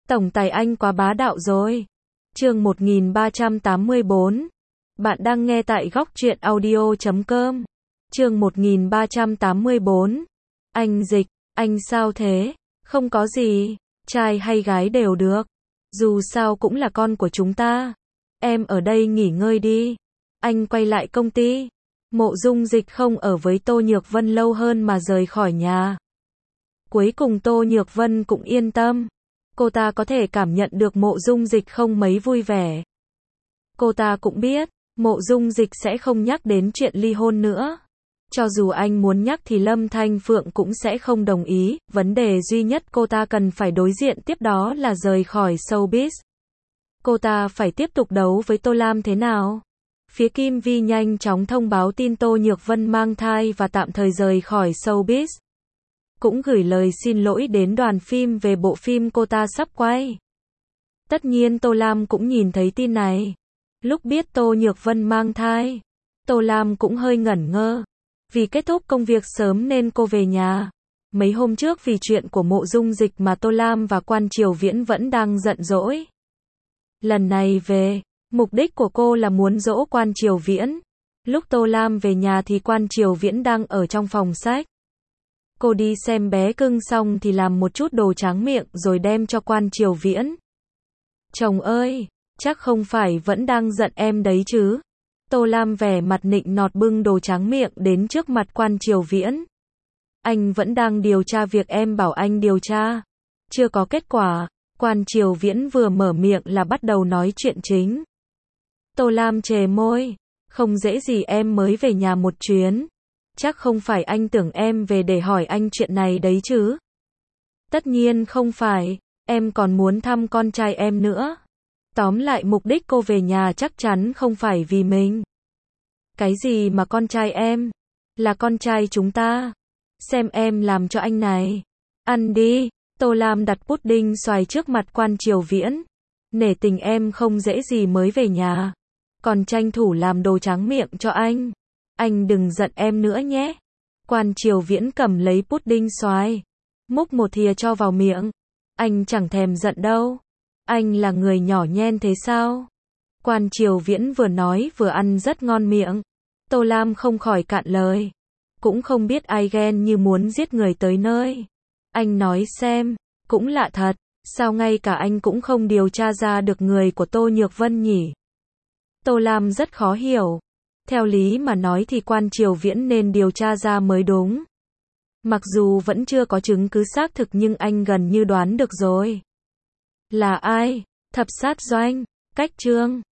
Tổng tài anh quá bá đạo rồi. Chương 1384. Bạn đang nghe tại góc truyện audio.com. Chương 1384. Anh Dịch, anh sao thế? Không có gì, trai hay gái đều được. Dù sao cũng là con của chúng ta. Em ở đây nghỉ ngơi đi. Anh quay lại công ty. Mộ Dung Dịch không ở với Tô Nhược Vân lâu hơn mà rời khỏi nhà. Cuối cùng Tô Nhược Vân cũng yên tâm. Cô ta có thể cảm nhận được Mộ Dung Dịch không mấy vui vẻ. Cô ta cũng biết, Mộ Dung Dịch sẽ không nhắc đến chuyện ly hôn nữa. Cho dù anh muốn nhắc thì Lâm Thanh Phượng cũng sẽ không đồng ý, vấn đề duy nhất cô ta cần phải đối diện tiếp đó là rời khỏi showbiz. Cô ta phải tiếp tục đấu với Tô Lam thế nào? Phía Kim Vi nhanh chóng thông báo tin Tô Nhược Vân mang thai và tạm thời rời khỏi showbiz. Cũng gửi lời xin lỗi đến đoàn phim về bộ phim cô ta sắp quay. Tất nhiên Tô Lam cũng nhìn thấy tin này. Lúc biết Tô Nhược Vân mang thai, Tô Lam cũng hơi ngẩn ngơ. Vì kết thúc công việc sớm nên cô về nhà. Mấy hôm trước vì chuyện của Mộ Dung Dịch mà Tô Lam và Quan Triều Viễn vẫn đang giận dỗi. Lần này về, mục đích của cô là muốn dỗ Quan Triều Viễn. Lúc Tô Lam về nhà thì Quan Triều Viễn đang ở trong phòng sách. Cô đi xem bé cưng xong thì làm một chút đồ tráng miệng rồi đem cho Quan Triều Viễn. Chồng ơi, chắc không phải vẫn đang giận em đấy chứ? Tô Lam vẻ mặt nịnh nọt bưng đồ tráng miệng đến trước mặt Quan Triều Viễn. Anh vẫn đang điều tra việc em bảo anh điều tra. Chưa có kết quả. Quan Triều Viễn vừa mở miệng là bắt đầu nói chuyện chính. Tô Lam chề môi. Không dễ gì em mới về nhà một chuyến. Chắc không phải anh tưởng em về để hỏi anh chuyện này đấy chứ? Tất nhiên không phải, em còn muốn thăm con trai em nữa. Tóm lại mục đích cô về nhà chắc chắn không phải vì mình. Cái gì mà con trai em? Là con trai chúng ta. Xem em làm cho anh này. Ăn đi. Tô Lam đặt pudding xoài trước mặt Quan Triều Viễn. Nể tình em không dễ gì mới về nhà. Còn tranh thủ làm đồ tráng miệng cho anh. Anh đừng giận em nữa nhé. Quan Triều Viễn cầm lấy pudding xoài. Múc một thìa cho vào miệng. Anh chẳng thèm giận đâu. Anh là người nhỏ nhen thế sao? Quan Triều Viễn vừa nói vừa ăn rất ngon miệng. Tô Lam không khỏi cạn lời. Cũng không biết ai ghen như muốn giết người tới nơi. Anh nói xem, cũng lạ thật, sao ngay cả anh cũng không điều tra ra được người của Tô Nhược Vân nhỉ? Tô Lam rất khó hiểu. Theo lý mà nói thì Quan Triều Viễn nên điều tra ra mới đúng. Mặc dù vẫn chưa có chứng cứ xác thực nhưng anh gần như đoán được rồi. Là ai? Thập sát doanh, Cách Trương.